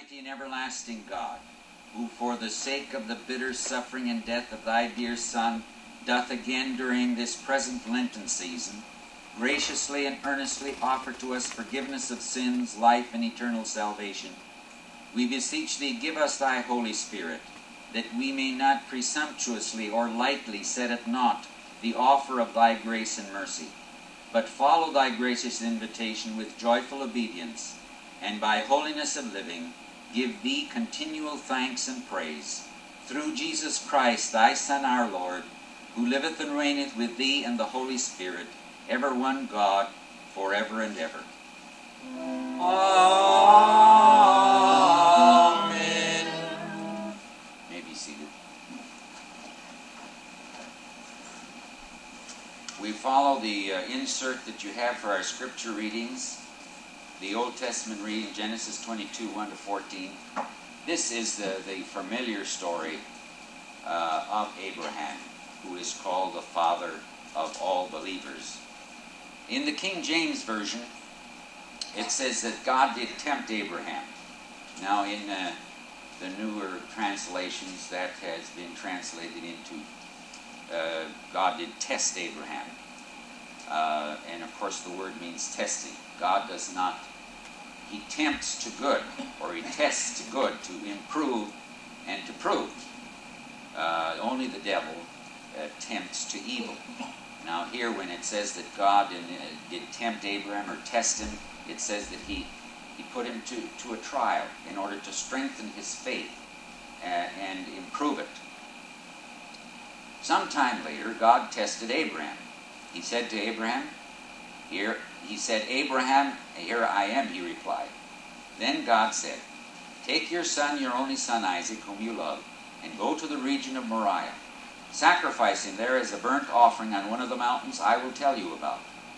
Almighty and everlasting God, who for the sake of the bitter suffering and death of thy dear Son, doth again during this present Lenten season, graciously and earnestly offer to us forgiveness of sins, life, and eternal salvation, we beseech thee, give us thy Holy Spirit, that we may not presumptuously or lightly set at naught the offer of thy grace and mercy, but follow thy gracious invitation with joyful obedience, and by holiness of living give thee continual thanks and praise, through Jesus Christ, thy Son, our Lord, who liveth and reigneth with thee and the Holy Spirit, ever one God, forever and ever. Amen. May be seated. We follow the insert that you have for our scripture readings. The Old Testament reading, Genesis 22, 1 to 14. This is the familiar story of Abraham, who is called the father of all believers. In the King James Version, it says that God did tempt Abraham. Now, in the newer translations, that has been translated into God did test Abraham. And of course, the word means testing. God does not, he tempts to good, or he tests to good to improve and to prove. Only the devil tempts to evil. Now here, when it says that God did tempt Abraham or test him, it says that he put him to a trial in order to strengthen his faith and improve it. Sometime later, God tested Abraham. He said to Abraham, Abraham, here I am, he replied. Then God said, take your son, your only son Isaac, whom you love, and go to the region of Moriah. Sacrifice him there as a burnt offering on one of the mountains I will tell you about.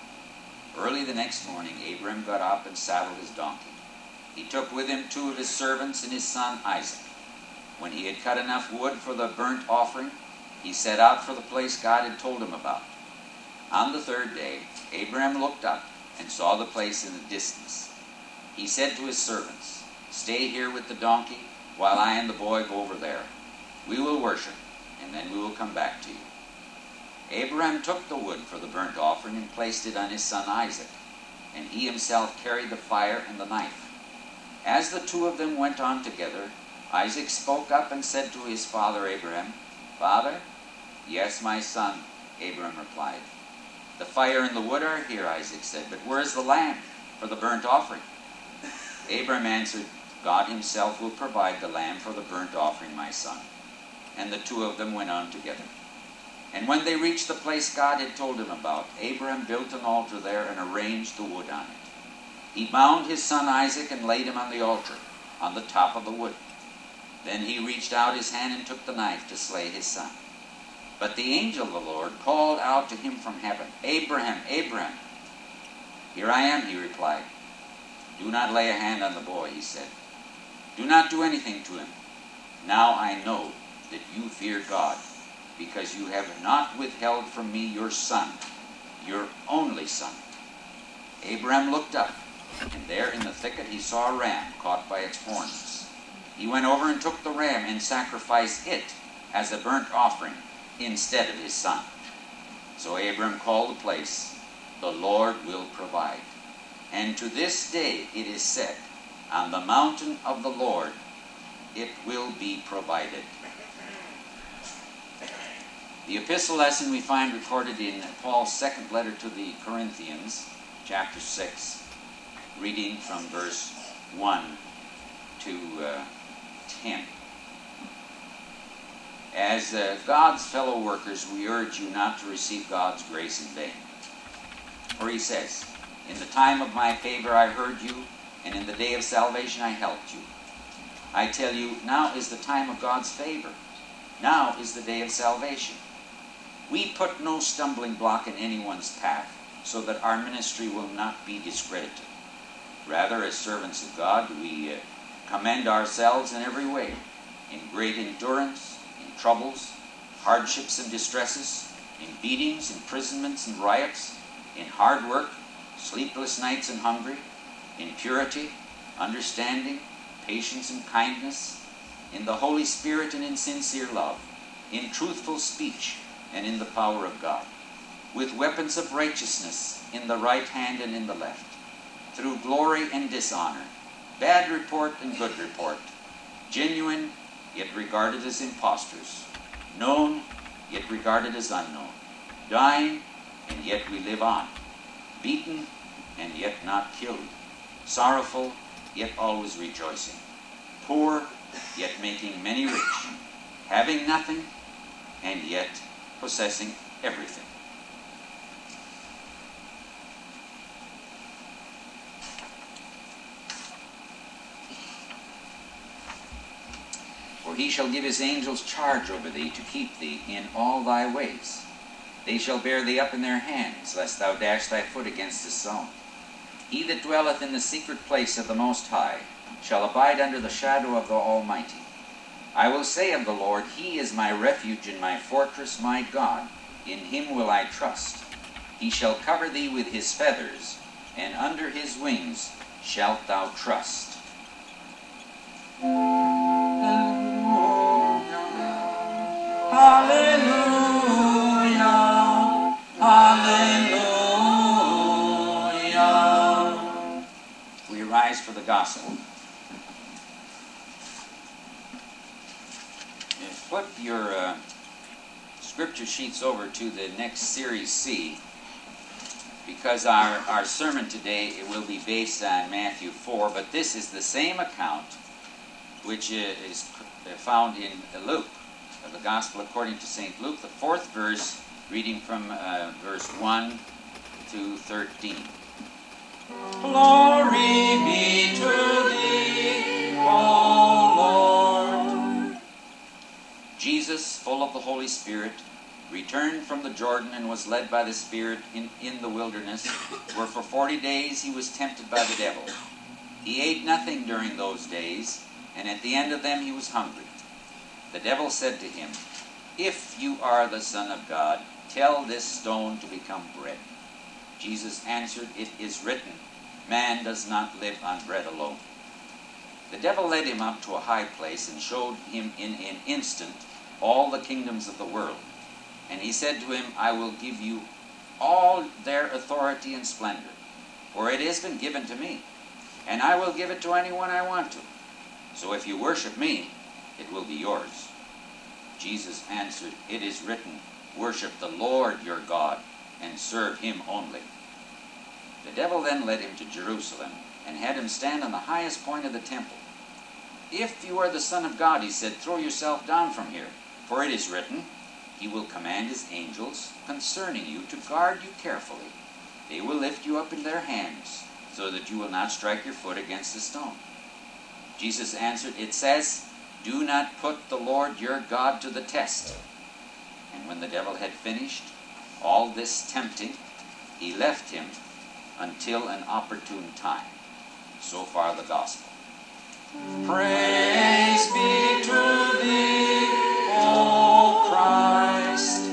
Early the next morning, Abraham got up and saddled his donkey. He took with him 2 of his servants and his son Isaac. When he had cut enough wood for the burnt offering, he set out for the place God had told him about. On the 3rd day, Abraham looked up and saw the place in the distance. He said to his servants, stay here with the donkey while I and the boy go over there. We will worship, and then we will come back to you. Abraham took the wood for the burnt offering and placed it on his son Isaac, and he himself carried the fire and the knife. As the 2 of them went on together, Isaac spoke up and said to his father Abraham, Father? Yes, my son, Abraham replied. The fire and the wood are here, Isaac said, but where is the lamb for the burnt offering? Abraham answered, God himself will provide the lamb for the burnt offering, my son. And the 2 of them went on together. And when they reached the place God had told him about, Abraham built an altar there and arranged the wood on it. He bound his son Isaac and laid him on the altar, on the top of the wood. Then he reached out his hand and took the knife to slay his son. But the angel of the Lord called out to him from heaven, Abraham, Abraham. Here I am, he replied. Do not lay a hand on the boy, he said. Do not do anything to him. Now I know that you fear God, because you have not withheld from me your son, your only son. Abraham looked up, and there in the thicket he saw a ram caught by its horns. He went over and took the ram and sacrificed it as a burnt offering instead of his son. So Abraham called the place, the Lord will provide. And to this day it is said, on the mountain of the Lord it will be provided. The epistle lesson we find recorded in Paul's 2nd letter to the Corinthians, chapter 6, reading from verse 1 to 10. As God's fellow workers, we urge you not to receive God's grace in vain. For he says, in the time of my favor I heard you, and in the day of salvation I helped you. I tell you, now is the time of God's favor. Now is the day of salvation. We put no stumbling block in anyone's path, so that our ministry will not be discredited. Rather, as servants of God, we commend ourselves in every way, in great endurance, in troubles, hardships and distresses, in beatings, imprisonments and riots, in hard work, sleepless nights and hungry, in purity, understanding, patience and kindness, in the Holy Spirit and in sincere love, in truthful speech and in the power of God, with weapons of righteousness in the right hand and in the left, through glory and dishonor, bad report and good report, genuine yet regarded as impostors, known yet regarded as unknown, dying and yet we live on, beaten and yet not killed, sorrowful yet always rejoicing, poor yet making many rich, having nothing and yet possessing everything. For he shall give his angels charge over thee to keep thee in all thy ways. They shall bear thee up in their hands, lest thou dash thy foot against a stone. He that dwelleth in the secret place of the Most High shall abide under the shadow of the Almighty. I will say of the Lord, he is my refuge and my fortress, my God. In him will I trust. He shall cover thee with his feathers, and under his wings shalt thou trust. Hallelujah, hallelujah. We rise for the gospel. Put your scripture sheets over to the next series C, because our sermon today it will be based on Matthew 4, but this is the same account which is found in Luke, the Gospel according to St. Luke, the 4th verse, reading from verse 1 to 13. Glory be to thee, O Lord. Jesus, full of the Holy Spirit, returned from the Jordan and was led by the Spirit in the wilderness, where for 40 days he was tempted by the devil. He ate nothing during those days, and at the end of them he was hungry. The devil said to him, "If you are the Son of God, tell this stone to become bread." Jesus answered, "It is written, man does not live on bread alone." The devil led him up to a high place and showed him in an instant all the kingdoms of the world. And he said to him, "I will give you all their authority and splendor, for it has been given to me, and I will give it to anyone I want to. So if you worship me, it will be yours." Jesus answered, "It is written, worship the Lord your God, and serve him only." The devil then led him to Jerusalem, and had him stand on the highest point of the temple. "If you are the Son of God," he said, "throw yourself down from here, for it is written, he will command his angels concerning you to guard you carefully. They will lift you up in their hands, so that you will not strike your foot against a stone." Jesus answered, "It says, do not put the Lord your God to the test." And when the devil had finished all this tempting, he left him until an opportune time. So far the gospel. Praise be to thee, O Christ.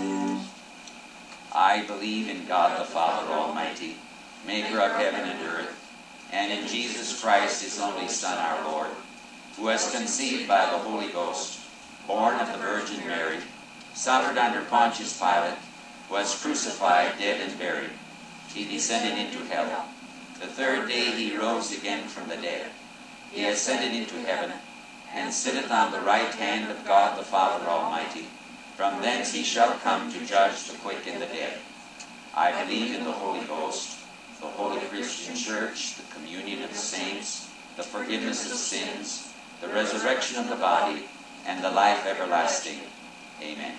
I believe in God the Father Almighty, maker of heaven and earth, and in Jesus Christ, his only Son, our Lord, who was conceived by the Holy Ghost, born of the Virgin Mary, suffered under Pontius Pilate, was crucified, dead, and buried. He descended into hell. The third day he rose again from the dead. He ascended into heaven, and sitteth on the right hand of God the Father Almighty. From thence he shall come to judge the quick and the dead. I believe in the Holy Ghost, the holy Christian Church, the communion of the saints, the forgiveness of sins, the resurrection of the body, and the life everlasting. Amen.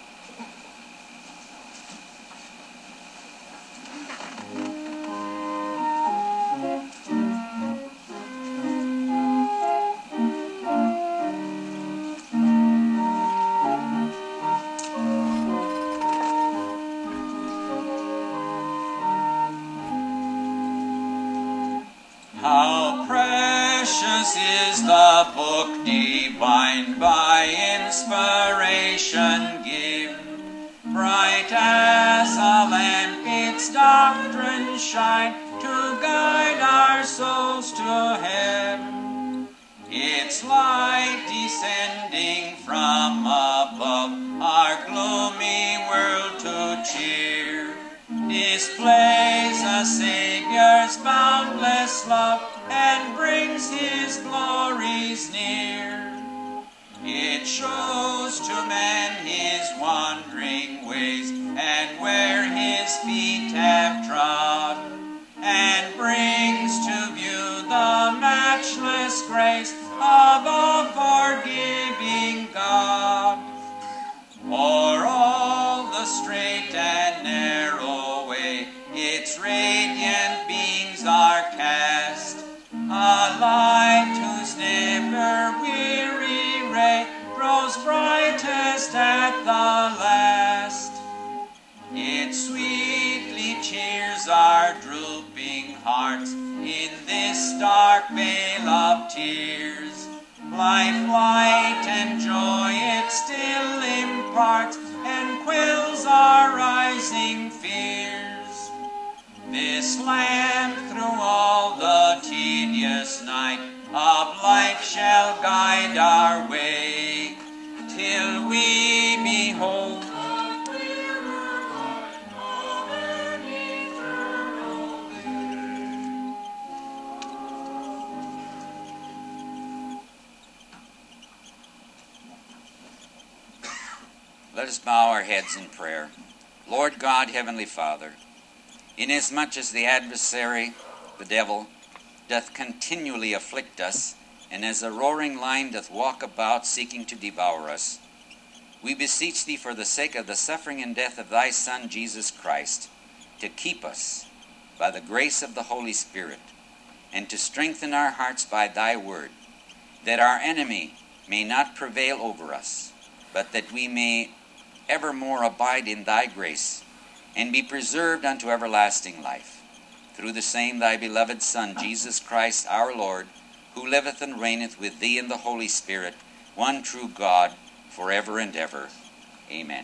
How precious is the book divine, by inspiration given, bright as a lamp its doctrine shine, to guide our souls to heaven. its light descending from above, our gloomy world to cheer, displays a Saviour's boundless love and brings his glories near. It shows to man his wandering ways and where his feet have trod, and brings to view the matchless grace of a forgiving God. O'er all the straight and narrow way its radiant beams are cast, a light whose never weary ray grows brightest at the last. It sweetly cheers our drooping hearts in this dark vale of tears. Life, light, and joy it still imparts and quells our rising fears. This lamp through all the tedious night of life shall guide our way, till we behold Let us bow our heads in prayer. Lord God, Heavenly Father, inasmuch as the adversary, the devil, doth continually afflict us, and as a roaring lion doth walk about seeking to devour us, we beseech thee for the sake of the suffering and death of thy Son, Jesus Christ, to keep us by the grace of the Holy Spirit, and to strengthen our hearts by thy word, that our enemy may not prevail over us, but that we may evermore abide in thy grace, and be preserved unto everlasting life. Through the same thy beloved Son, Jesus Christ our Lord, who liveth and reigneth with thee in the Holy Spirit, one true God, forever and ever. Amen.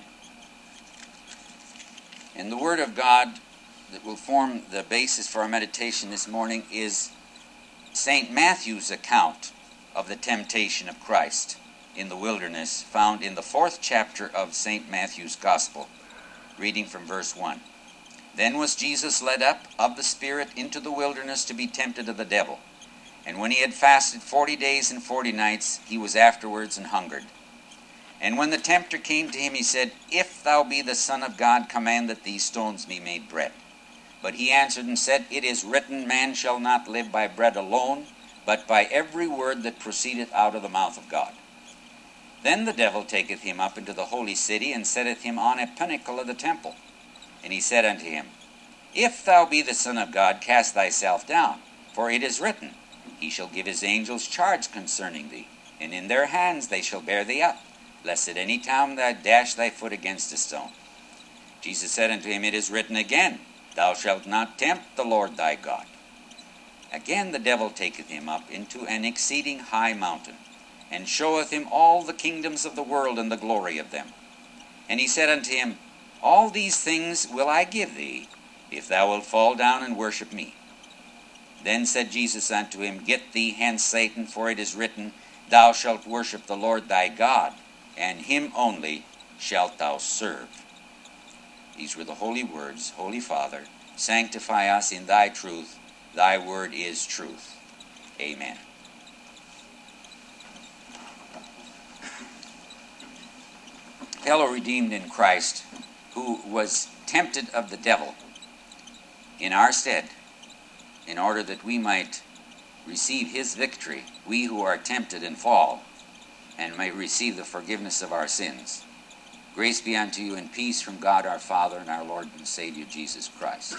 And the Word of God that will form the basis for our meditation this morning is St. Matthew's account of the temptation of Christ in the wilderness, found in the 4th chapter of St. Matthew's Gospel, reading from verse 1. Then was Jesus led up of the Spirit into the wilderness to be tempted of the devil. And when he had fasted 40 days and 40 nights, he was afterwards and hungered. And when the tempter came to him, he said, If thou be the Son of God, command that these stones be made bread. But he answered and said, It is written, Man shall not live by bread alone, but by every word that proceedeth out of the mouth of God. Then the devil taketh him up into the holy city, and setteth him on a pinnacle of the temple. And he said unto him, If thou be the Son of God, cast thyself down, for it is written, He shall give his angels charge concerning thee, and in their hands they shall bear thee up, lest at any time thou dash thy foot against a stone. Jesus said unto him, It is written again, Thou shalt not tempt the Lord thy God. Again the devil taketh him up into an exceeding high mountain, and showeth him all the kingdoms of the world and the glory of them. And he said unto him, All these things will I give thee, if thou wilt fall down and worship me. Then said Jesus unto him, Get thee hence, Satan, for it is written, Thou shalt worship the Lord thy God, and him only shalt thou serve. These were the holy words. Holy Father, sanctify us in thy truth. Thy word is truth. Amen. Fellow redeemed in Christ, who was tempted of the devil in our stead, in order that we might receive his victory, we who are tempted and fall, and may receive the forgiveness of our sins. Grace be unto you and peace from God our Father and our Lord and Savior Jesus Christ.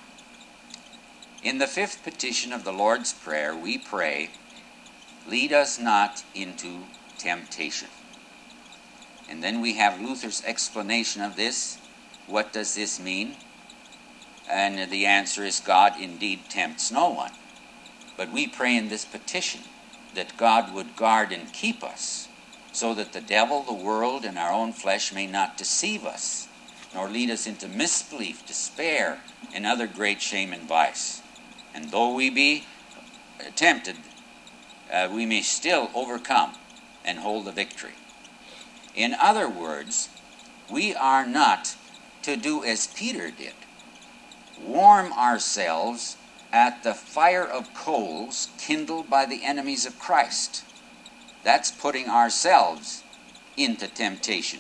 In the 5th petition of the Lord's Prayer, we pray, Lead us not into temptation. And then we have Luther's explanation of this. What does this mean? And the answer is, God indeed tempts no one. But we pray in this petition that God would guard and keep us, so that the devil, the world, and our own flesh may not deceive us, nor lead us into misbelief, despair, and other great shame and vice. And though we be tempted, we may still overcome and hold the victory. In other words, we are not to do as Peter did, warm ourselves at the fire of coals kindled by the enemies of Christ. That's putting ourselves into temptation.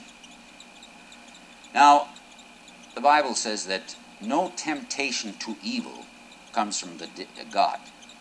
Now, the Bible says that no temptation to evil comes from God.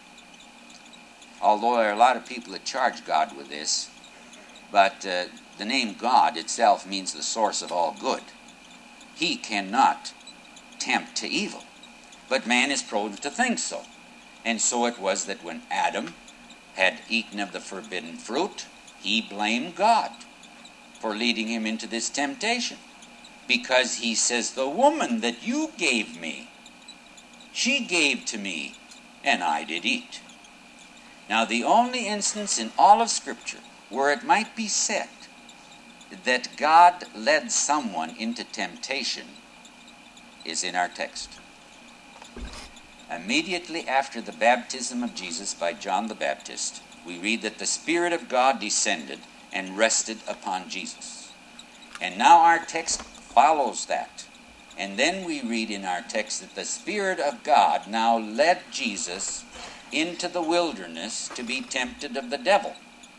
Although there are a lot of people that charge God with this, but the name God itself means the source of all good. He cannot tempt to evil, but man is prone to think so. And so it was that when Adam had eaten of the forbidden fruit, he blamed God for leading him into this temptation. Because he says, the woman that you gave me, she gave to me, and I did eat. Now, the only instance in all of Scripture where it might be said that God led someone into temptation is in our text. Immediately after the baptism of Jesus by John the Baptist, we read that the Spirit of God descended and rested upon Jesus. And now our text follows that. And then we read in our text that the Spirit of God now led Jesus into the wilderness to be tempted of the devil.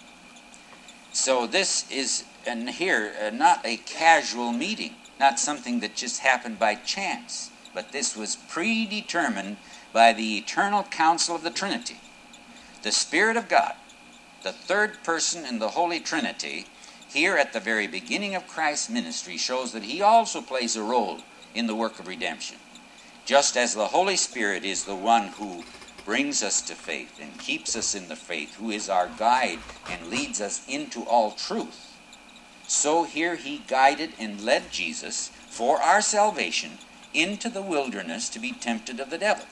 So this is, and here, not a casual meeting, not something that just happened by chance, but this was predetermined by the eternal counsel of the Trinity. The Spirit of God, the third person in the Holy Trinity, here at the very beginning of Christ's ministry, shows that he also plays a role in the work of redemption. Just as the Holy Spirit is the one who brings us to faith and keeps us in the faith, who is our guide and leads us into all truth, so here he guided and led Jesus for our salvation into the wilderness to be tempted of the devil.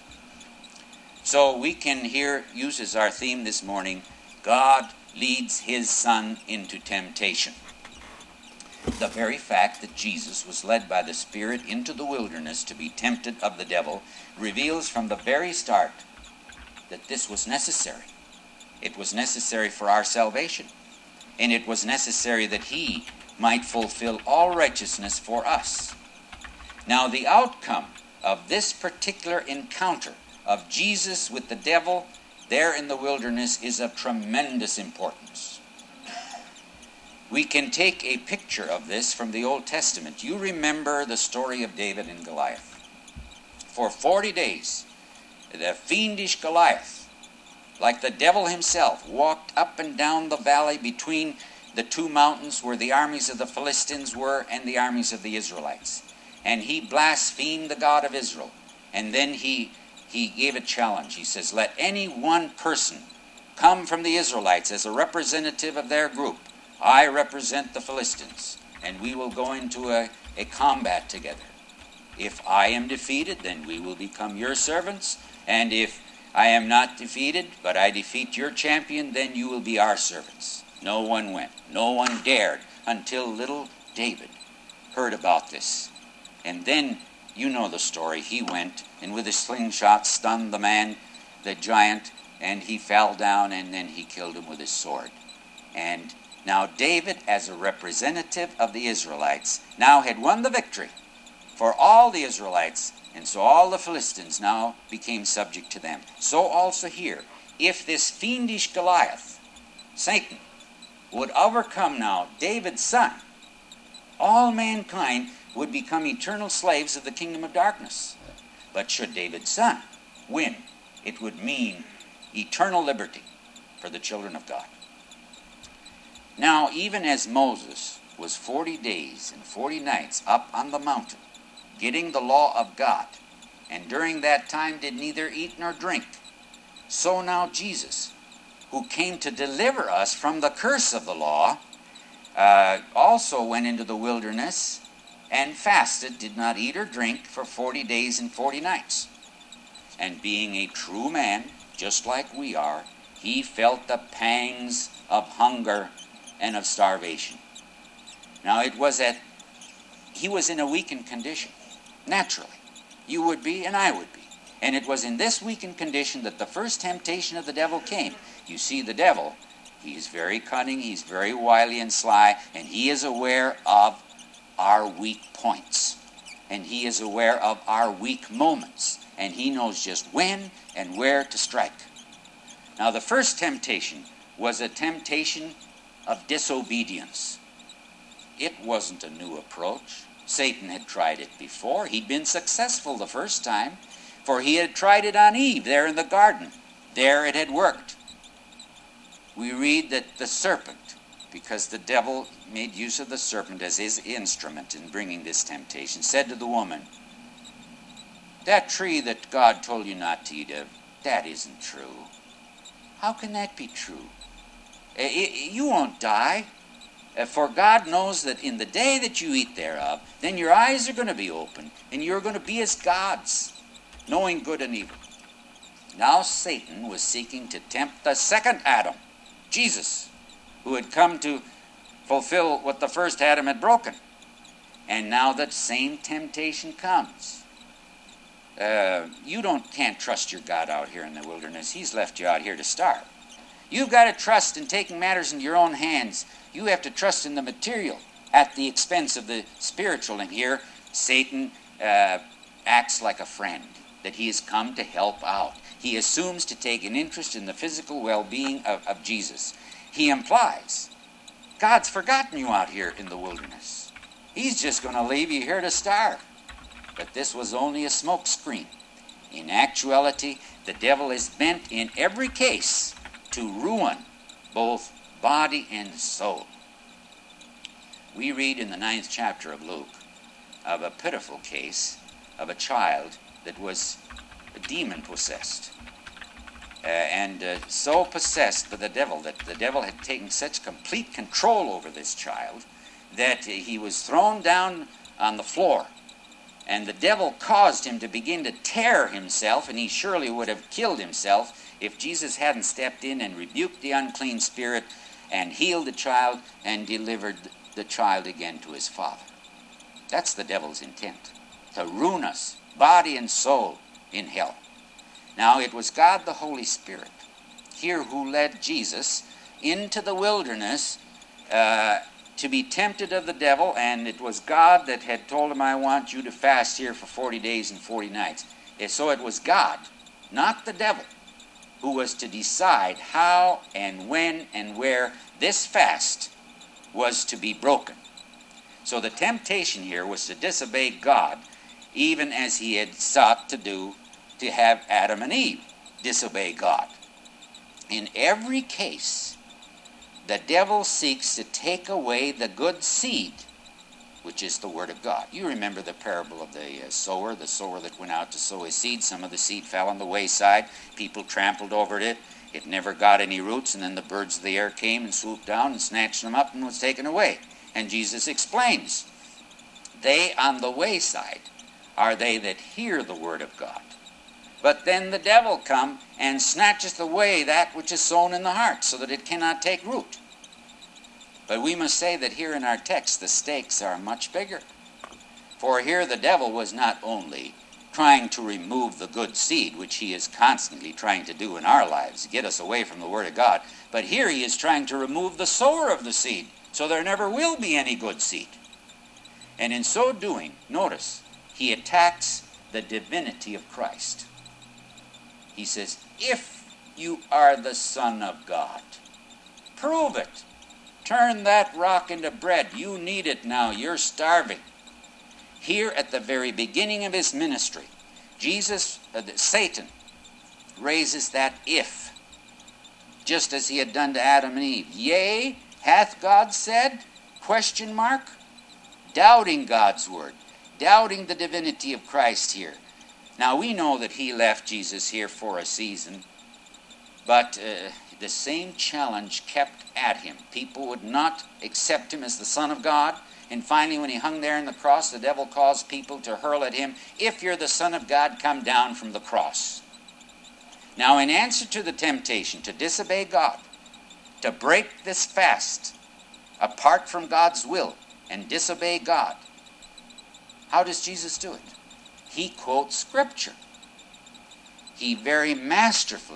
So we can here use as our theme this morning, God leads his Son into temptation. The very fact that Jesus was led by the Spirit into the wilderness to be tempted of the devil reveals from the very start that this was necessary. It was necessary for our salvation, and it was necessary that he might fulfill all righteousness for us. Now, the outcome of this particular encounter of Jesus with the devil there in the wilderness is of tremendous importance. We can take a picture of this from the Old Testament. You remember the story of David and Goliath. For 40 days, the fiendish Goliath, like the devil himself, walked up and down the valley between the two mountains where the armies of the Philistines were and the armies of the Israelites. And he blasphemed the God of Israel. And then he gave a challenge. He says, let any one person come from the Israelites as a representative of their group. I represent the Philistines, and we will go into a combat together. If I am defeated, then we will become your servants. And if I am not defeated, but I defeat your champion, then you will be our servants. No one went. No one dared until little David heard about this. And then, you know the story. He went and with a slingshot stunned the man, the giant, and he fell down, and then he killed him with his sword. And now David, as a representative of the Israelites, now had won the victory for all the Israelites, and so all the Philistines now became subject to them. So also here, if this fiendish Goliath, Satan, would overcome now David's son, all mankind would become eternal slaves of the kingdom of darkness. But should David's son win, it would mean eternal liberty for the children of God. Now, even as Moses was 40 days and 40 nights up on the mountain, getting the law of God, and during that time did neither eat nor drink, so now Jesus, who came to deliver us from the curse of the law, also went into the wilderness and fasted, did not eat or drink for 40 days and 40 nights. And being a true man, just like we are, he felt the pangs of hunger and of starvation. Now he was in a weakened condition, naturally. You would be and I would be. And it was in this weakened condition that the first temptation of the devil came. You see, the devil, he's very cunning, he's very wily and sly, and he is aware of our weak points. And he is aware of our weak moments. And he knows just when and where to strike. Now, the first temptation was a temptation of disobedience. It wasn't a new approach. Satan had tried it before. He'd been successful the first time, for he had tried it on Eve there in the garden. There it had worked. We read that the serpent, because the devil made use of the serpent as his instrument in bringing this temptation, said to the woman, "That tree that God told you not to eat of, that isn't true." How can that be true? You won't die. For God knows that in the day that you eat thereof, then your eyes are going to be open, and you're going to be as gods, knowing good and evil. Now Satan was seeking to tempt the second Adam, Jesus, who had come to fulfill what the first Adam had broken. And now that same temptation comes. You can't trust your God out here in the wilderness. He's left you out here to starve. You've got to trust in taking matters into your own hands. You have to trust in the material at the expense of the spiritual. And here, Satan acts like a friend, that he has come to help out. He assumes to take an interest in the physical well-being of Jesus. He implies, God's forgotten you out here in the wilderness. He's just going to leave you here to starve. But this was only a smoke screen. In actuality, the devil is bent in every case to ruin both body and soul. We read in the 9th chapter of Luke of a pitiful case of a child that was demon-possessed. And so possessed by the devil that the devil had taken such complete control over this child that he was thrown down on the floor. And the devil caused him to begin to tear himself, and he surely would have killed himself if Jesus hadn't stepped in and rebuked the unclean spirit and healed the child and delivered the child again to his father. That's the devil's intent, to ruin us, body and soul, in hell. Now, it was God the Holy Spirit here who led Jesus into the wilderness to be tempted of the devil, and it was God that had told him, "I want you to fast here for 40 days and 40 nights. And so it was God, not the devil, who was to decide how and when and where this fast was to be broken. So the temptation here was to disobey God, even as he had sought to do to have Adam and Eve disobey God. In every case, the devil seeks to take away the good seed, which is the Word of God. You remember the parable of the sower that went out to sow his seed. Some of the seed fell on the wayside. People trampled over it. It never got any roots, and then the birds of the air came and swooped down and snatched them up and was taken away. And Jesus explains, they on the wayside are they that hear the Word of God. But then the devil come and snatches away that which is sown in the heart, so that it cannot take root. But we must say that here in our text, the stakes are much bigger. For here the devil was not only trying to remove the good seed, which he is constantly trying to do in our lives, get us away from the Word of God, but here he is trying to remove the sower of the seed, so there never will be any good seed. And in so doing, notice, he attacks the divinity of Christ. He says, if you are the Son of God, prove it. Turn that rock into bread. You need it now. You're starving. Here at the very beginning of his ministry, Satan raises that if, just as he had done to Adam and Eve. Yea, hath God said? ? Doubting God's word. Doubting the divinity of Christ here. Now we know that he left Jesus here for a season, but the same challenge kept at him. People would not accept him as the Son of God, and finally when he hung there on the cross, the devil caused people to hurl at him, if you're the Son of God, come down from the cross. Now in answer to the temptation to disobey God, to break this fast apart from God's will and disobey God, how does Jesus do it? He quotes Scripture. He very masterfully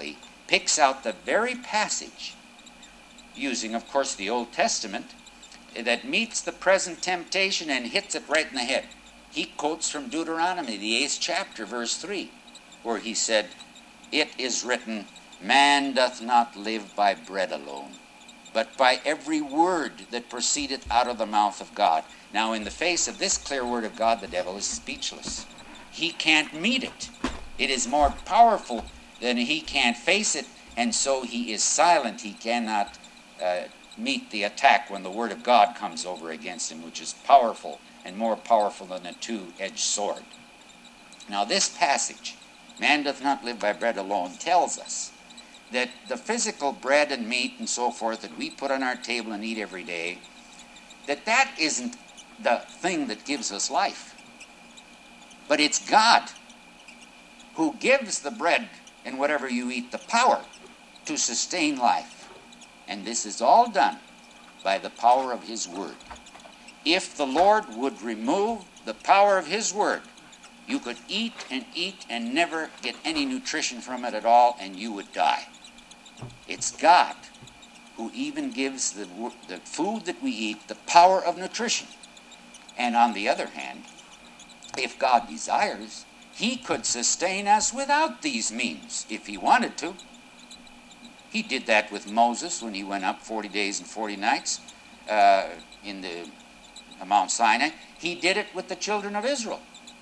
picks out the very passage, using, of course, the Old Testament, that meets the present temptation and hits it right in the head. He quotes from Deuteronomy, the 8th chapter, verse 3, where he said, "It is written, man doth not live by bread alone, but by every word that proceedeth out of the mouth of God." Now, in the face of this clear word of God, the devil is speechless. He can't meet it. It is more powerful than he can't face it, and so he is silent. He cannot meet the attack when the word of God comes over against him, which is powerful and more powerful than a two-edged sword. Now, this passage, "Man doth not live by bread alone," tells us that the physical bread and meat and so forth that we put on our table and eat every day, that isn't the thing that gives us life. But it's God who gives the bread and whatever you eat the power to sustain life. And this is all done by the power of his word. If the Lord would remove the power of his word, you could eat and never get any nutrition from it at all, and you would die. It's God who even gives the food that we eat the power of nutrition. And on the other hand, if God desires, he could sustain us without these means if he wanted to. He did that with Moses when he went up 40 days and 40 nights in the Mount Sinai. He did it with the children of Israel.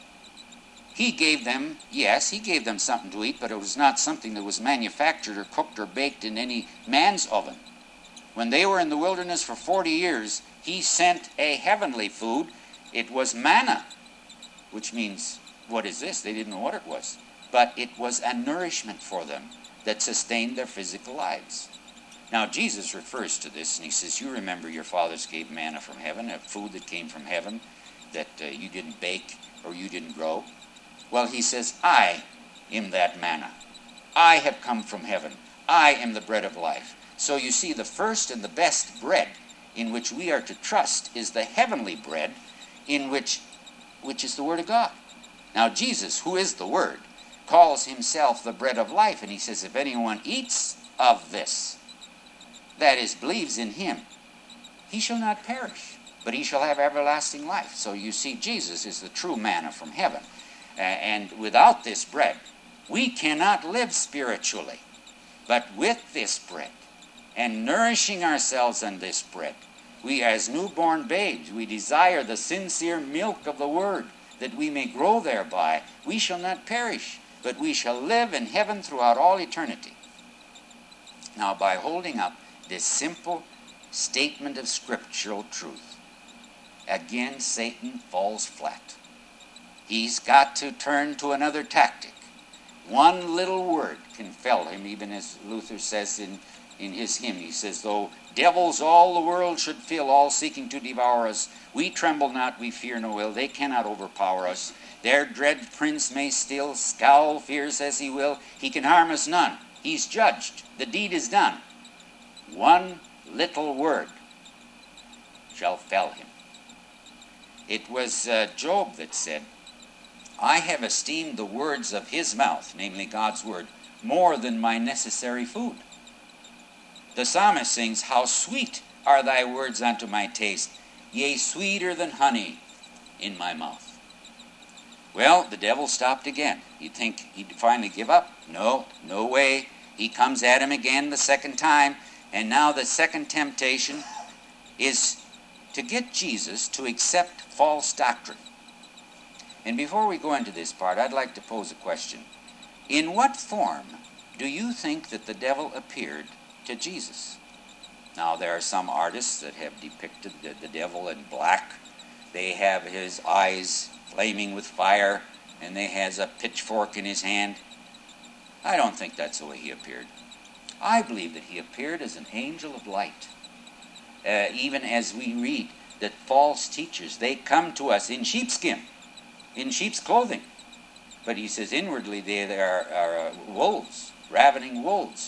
He gave them, yes, he gave them something to eat, but it was not something that was manufactured or cooked or baked in any man's oven. When they were in the wilderness for 40 years, he sent a heavenly food. It was manna, which means, what is this? They didn't know what it was. But it was a nourishment for them that sustained their physical lives. Now, Jesus refers to this, and he says, "You remember your fathers gave manna from heaven, a food that came from heaven that you didn't bake or you didn't grow." Well, he says, "I am that manna. I have come from heaven. I am the bread of life." So you see, the first and the best bread in which we are to trust is the heavenly bread, which is the Word of God. Now, Jesus, who is the Word, calls himself the bread of life, and he says, "If anyone eats of this, that is, believes in him, he shall not perish, but he shall have everlasting life." So you see, Jesus is the true manna from heaven. And without this bread, we cannot live spiritually. But with this bread, and nourishing ourselves on this bread, we as newborn babes, we desire the sincere milk of the Word, that we may grow thereby. We shall not perish, but we shall live in heaven throughout all eternity. Now, by holding up this simple statement of scriptural truth, again Satan falls flat. He's got to turn to another tactic. One little word can fell him, even as Luther says in his hymn. He says, "Though devils all the world should fill, all seeking to devour us, we tremble not, we fear no ill. They cannot overpower us. Their dread prince may still scowl fierce as he will. He can harm us none. He's judged. The deed is done. One little word shall fell him." It was Job that said, "I have esteemed the words of his mouth," namely God's word, "more than my necessary food." The psalmist sings, "How sweet are thy words unto my taste, yea, sweeter than honey in my mouth." Well, the devil stopped again. You'd think he'd finally give up. No way. He comes at him again the second time, and now the second temptation is to get Jesus to accept false doctrine. And before we go into this part, I'd like to pose a question. In what form do you think that the devil appeared to Jesus? Now, there are some artists that have depicted the devil in black. They have his eyes flaming with fire, and they has a pitchfork in his hand. I don't think that's the way he appeared. I believe that he appeared as an angel of light. Even as we read that false teachers, they come to us in sheepskin, in sheep's clothing. But he says inwardly they are wolves, ravening wolves.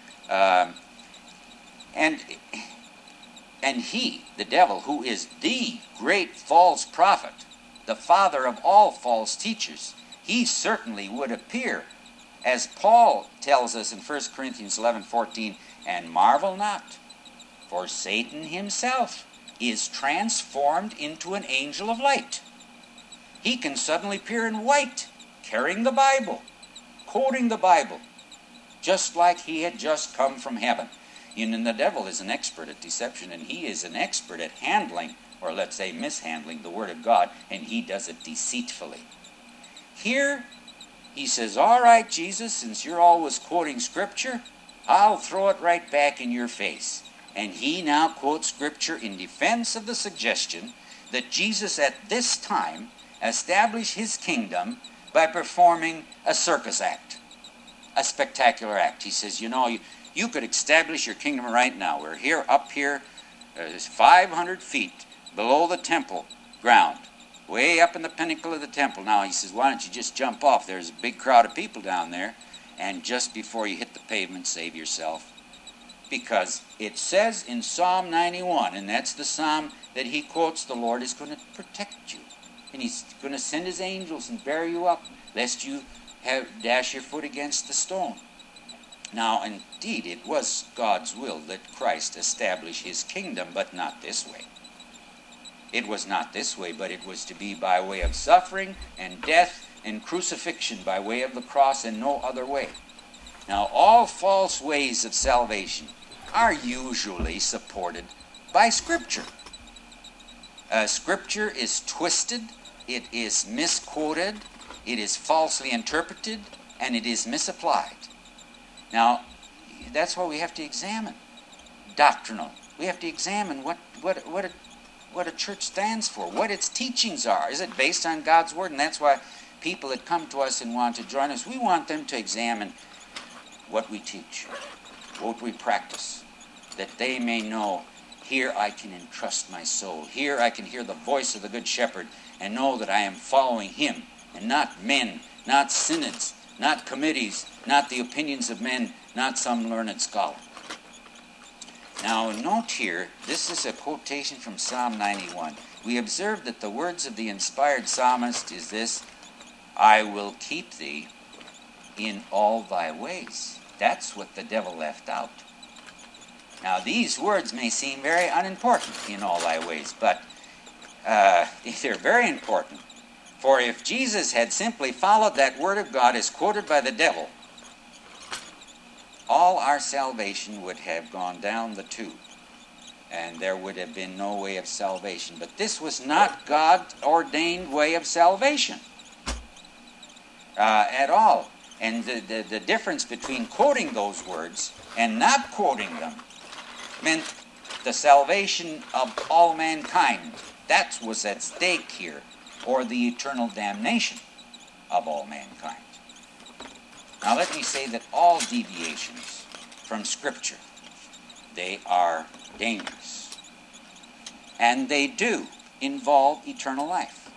And he, the devil, who is the great false prophet, the father of all false teachers, he certainly would appear as Paul tells us in 1 Corinthians 11:14, and marvel not, for Satan himself is transformed into an angel of light. He can suddenly appear in white, carrying the Bible, quoting the Bible, just like he had just come from heaven. And the devil is an expert at deception, and he is an expert at handling, or let's say mishandling, the Word of God, and he does it deceitfully. Here, he says, all right, Jesus, since you're always quoting Scripture, I'll throw it right back in your face. And he now quotes Scripture in defense of the suggestion that Jesus at this time established his kingdom by performing a circus act, a spectacular act. He says, you could establish your kingdom right now. We're here, up here, 500 feet below the temple ground, way up in the pinnacle of the temple. Now, he says, why don't you just jump off? There's a big crowd of people down there, and just before you hit the pavement, save yourself. Because it says in Psalm 91, and that's the psalm that he quotes, the Lord is going to protect you. And he's going to send his angels and bear you up, lest you dash your foot against the stone. Now, indeed, it was God's will that Christ establish his kingdom, but not this way. It was not this way, but it was to be by way of suffering and death and crucifixion, by way of the cross and no other way. Now, all false ways of salvation are usually supported by Scripture. Scripture is twisted, it is misquoted, it is falsely interpreted, and it is misapplied. Now, that's what we have to examine. Doctrinal. We have to examine what a church stands for, what its teachings are. Is it based on God's Word? And that's why people that come to us and want to join us, we want them to examine what we teach, what we practice, that they may know, here I can entrust my soul. Here I can hear the voice of the Good Shepherd and know that I am following him and not men, not synods, not committees, not the opinions of men, not some learned scholar. Now, note here, this is a quotation from Psalm 91. We observe that the words of the inspired psalmist is this, I will keep thee in all thy ways. That's what the devil left out. Now, these words may seem very unimportant, in all thy ways, but they're very important. For if Jesus had simply followed that word of God as quoted by the devil, all our salvation would have gone down the tube, and there would have been no way of salvation. But this was not God's ordained way of salvation at all. And the difference between quoting those words and not quoting them meant the salvation of all mankind. That was at stake here, or the eternal damnation of all mankind. Now let me say that all deviations from Scripture, they are dangerous. And they do involve eternal life.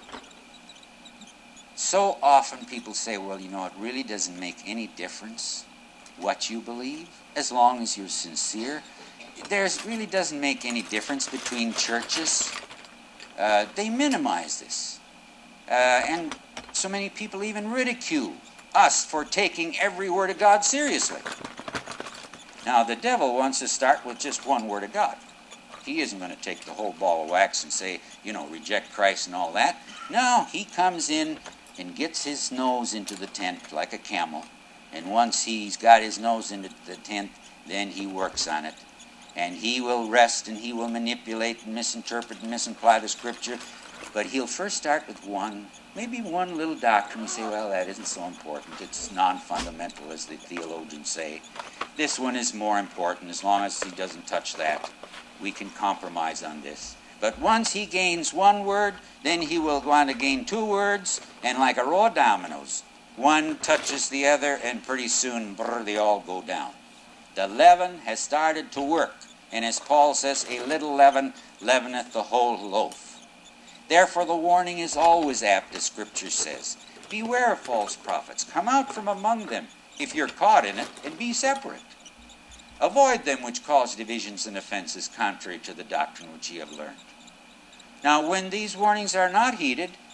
So often people say, well, it really doesn't make any difference what you believe, as long as you're sincere. There really doesn't make any difference between churches. They minimize this. And so many people even ridicule us for taking every word of God seriously. Now, the devil wants to start with just one word of God. He isn't going to take the whole ball of wax and say, reject Christ and all that. No, he comes in and gets his nose into the tent like a camel. And once he's got his nose into the tent, then he works on it. And he will wrest and he will manipulate and misinterpret and misapply the Scripture. But he'll first start with maybe one little doctrine. You say, well, that isn't so important. It's non-fundamental, as the theologians say. This one is more important. As long as he doesn't touch that, we can compromise on this. But once he gains one word, then he will go on to gain two words, and like a row of dominoes, one touches the other, and pretty soon, they all go down. The leaven has started to work, and as Paul says, a little leaven leaveneth the whole loaf. Therefore the warning is always apt, as Scripture says. Beware of false prophets. Come out from among them, if you're caught in it, and be separate. Avoid them which cause divisions and offenses contrary to the doctrine which ye have learned. Now, when these warnings are not heeded,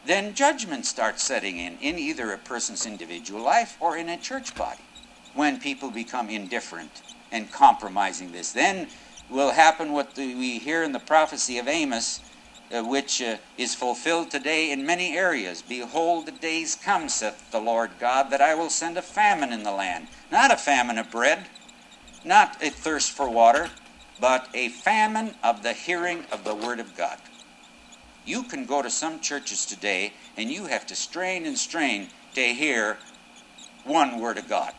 then judgment starts setting in either a person's individual life or in a church body. When people become indifferent and compromising this, then will happen what we hear in the prophecy of Amos, which is fulfilled today in many areas. Behold, the days come, saith the Lord God, that I will send a famine in the land. Not a famine of bread, not a thirst for water, but a famine of the hearing of the Word of God. You can go to some churches today, and you have to strain and strain to hear one Word of God.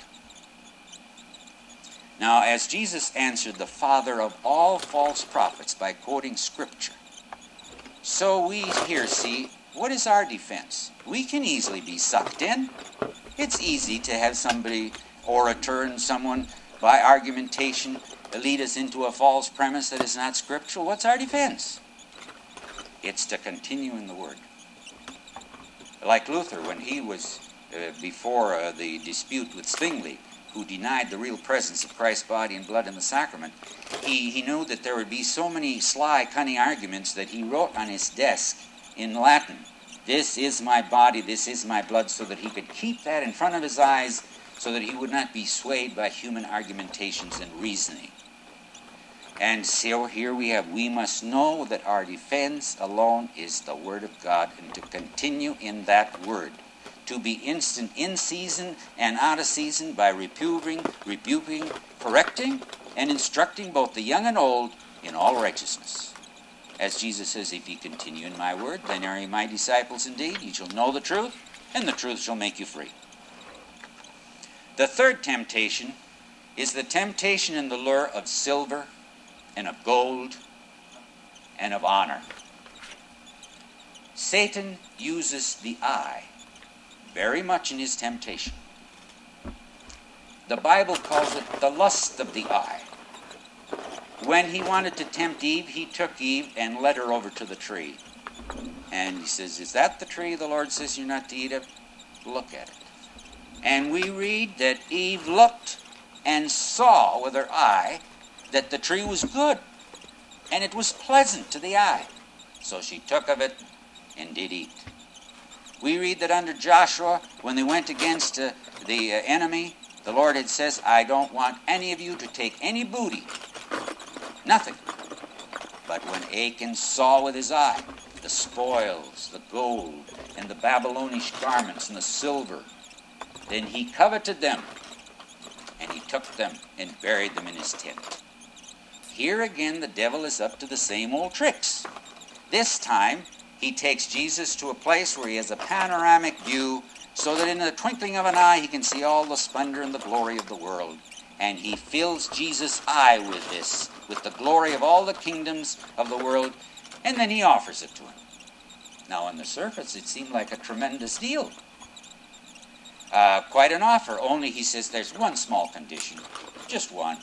Now, as Jesus answered the father of all false prophets by quoting Scripture, so we here see, what is our defense? We can easily be sucked in. It's easy to have somebody, orator and someone, by argumentation, lead us into a false premise that is not scriptural. What's our defense? It's to continue in the Word. Like Luther, when he was before the dispute with Zwingli, who denied the real presence of Christ's body and blood in the sacrament, he knew that there would be so many sly, cunning arguments that he wrote on his desk in Latin, "This is my body, this is my blood," so that he could keep that in front of his eyes so that he would not be swayed by human argumentations and reasoning. And so here we must know that our defense alone is the Word of God, and to continue in that Word. To be instant in season and out of season by rebuking, correcting, and instructing both the young and old in all righteousness. As Jesus says, if ye continue in my word, then are ye my disciples indeed. Ye shall know the truth, and the truth shall make you free. The third temptation is the temptation and the lure of silver and of gold and of honor. Satan uses the eye very much in his temptation. The Bible calls it the lust of the eye. When he wanted to tempt Eve, he took Eve and led her over to the tree. And he says, "Is that the tree the Lord says you're not to eat of? Look at it." And we read that Eve looked and saw with her eye that the tree was good, and it was pleasant to the eye. So she took of it and did eat. We read that under Joshua, when they went against the enemy, the Lord had says, "I don't want any of you to take any booty." Nothing. But when Achan saw with his eye the spoils, the gold, and the Babylonish garments, and the silver, then he coveted them, and he took them and buried them in his tent. Here again the devil is up to the same old tricks. This time, he takes Jesus to a place where he has a panoramic view, so that in the twinkling of an eye he can see all the splendor and the glory of the world. And he fills Jesus' eye with this, with the glory of all the kingdoms of the world, and then he offers it to him. Now on the surface it seemed like a tremendous deal. Quite an offer, only he says there's one small condition, just one.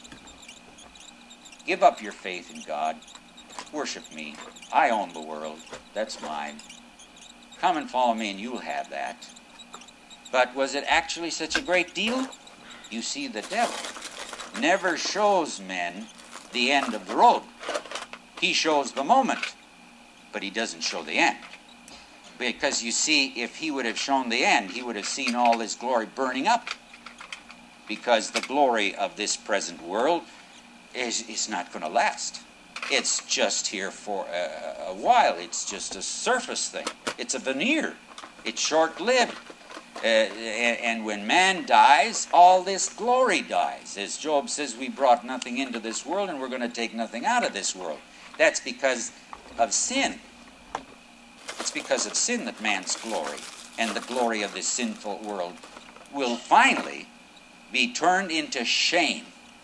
Give up your faith in God. Worship me. I own the world. That's mine. Come and follow me and you'll have that. But was it actually such a great deal? You see, the devil never shows men the end of the road. He shows the moment, but he doesn't show the end. Because you see, if he would have shown the end, he would have seen all his glory burning up. Because the glory of this present world is not going to last. It's just here for a while. It's just a surface thing. It's a veneer. It's short-lived. And when man dies, all this glory dies. As Job says, we brought nothing into this world and we're going to take nothing out of this world. That's because of sin. It's because of sin that man's glory and the glory of this sinful world will finally be turned into shame.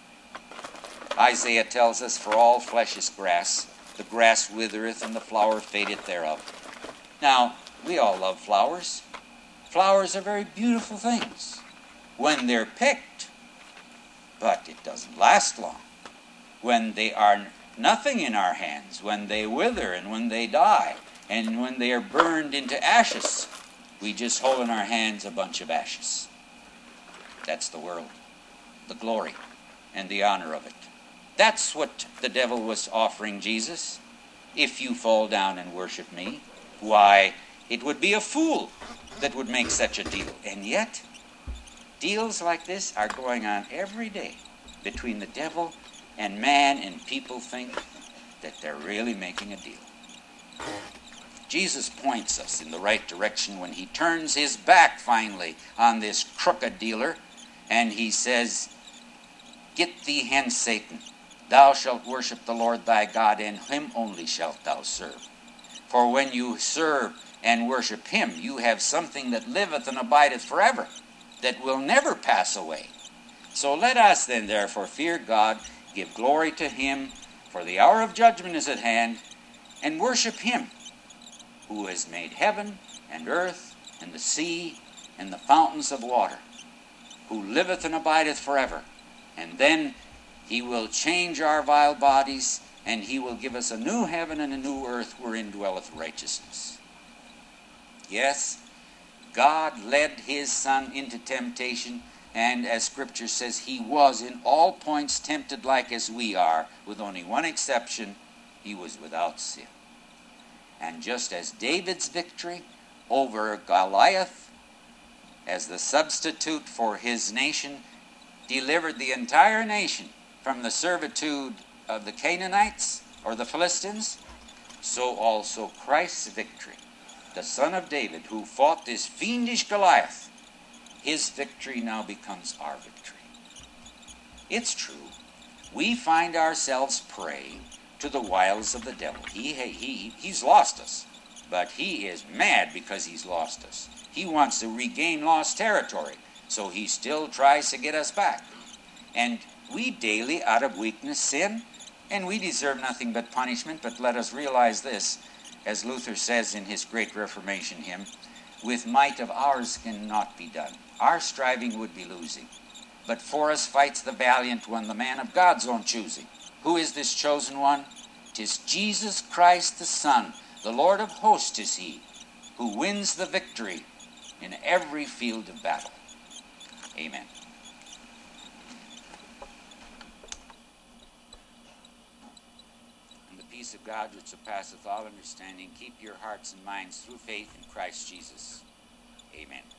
Isaiah tells us, "For all flesh is grass, the grass withereth and the flower fadeth thereof." Now, we all love flowers. Flowers are very beautiful things when they're picked, but it doesn't last long. When they are nothing in our hands, when they wither and when they die, and when they are burned into ashes, we just hold in our hands a bunch of ashes. That's the world, the glory and the honor of it. That's what the devil was offering Jesus. If you fall down and worship me, why, It would be a fool that would make such a deal. And yet, deals like this are going on every day between the devil and man, and people think that they're really making a deal. Jesus points us in the right direction when he turns his back finally on this crooked dealer, and he says, "Get thee hence, Satan. Thou shalt worship the Lord thy God, and him only shalt thou serve. For when you serve and worship him, you have something that liveth and abideth forever, that will never pass away. So let us then therefore fear God, give glory to him, for the hour of judgment is at hand, and worship him, who has made heaven and earth and the sea and the fountains of water, who liveth and abideth forever. And then he will change our vile bodies, and he will give us a new heaven and a new earth wherein dwelleth righteousness." Yes, God led his Son into temptation, and as Scripture says, he was in all points tempted like as we are, with only one exception: he was without sin. And just as David's victory over Goliath as the substitute for his nation delivered the entire nation from the servitude of the Canaanites or the Philistines, so also Christ's victory, the Son of David, who fought this fiendish Goliath, his victory now becomes our victory. It's true, we find ourselves prey to the wiles of the devil. He's lost us, but he is mad because he's lost us. He wants to regain lost territory, so he still tries to get us back. And we daily, out of weakness, sin, and we deserve nothing but punishment. But let us realize this, as Luther says in his great Reformation hymn, "With might of ours cannot be done. Our striving would be losing. But for us fights the valiant one, the man of God's own choosing. Who is this chosen one? 'Tis Jesus Christ the Son, the Lord of hosts is he, who wins the victory in every field of battle." Amen. And the peace of God, which surpasseth all understanding, keep your hearts and minds through faith in Christ Jesus. Amen.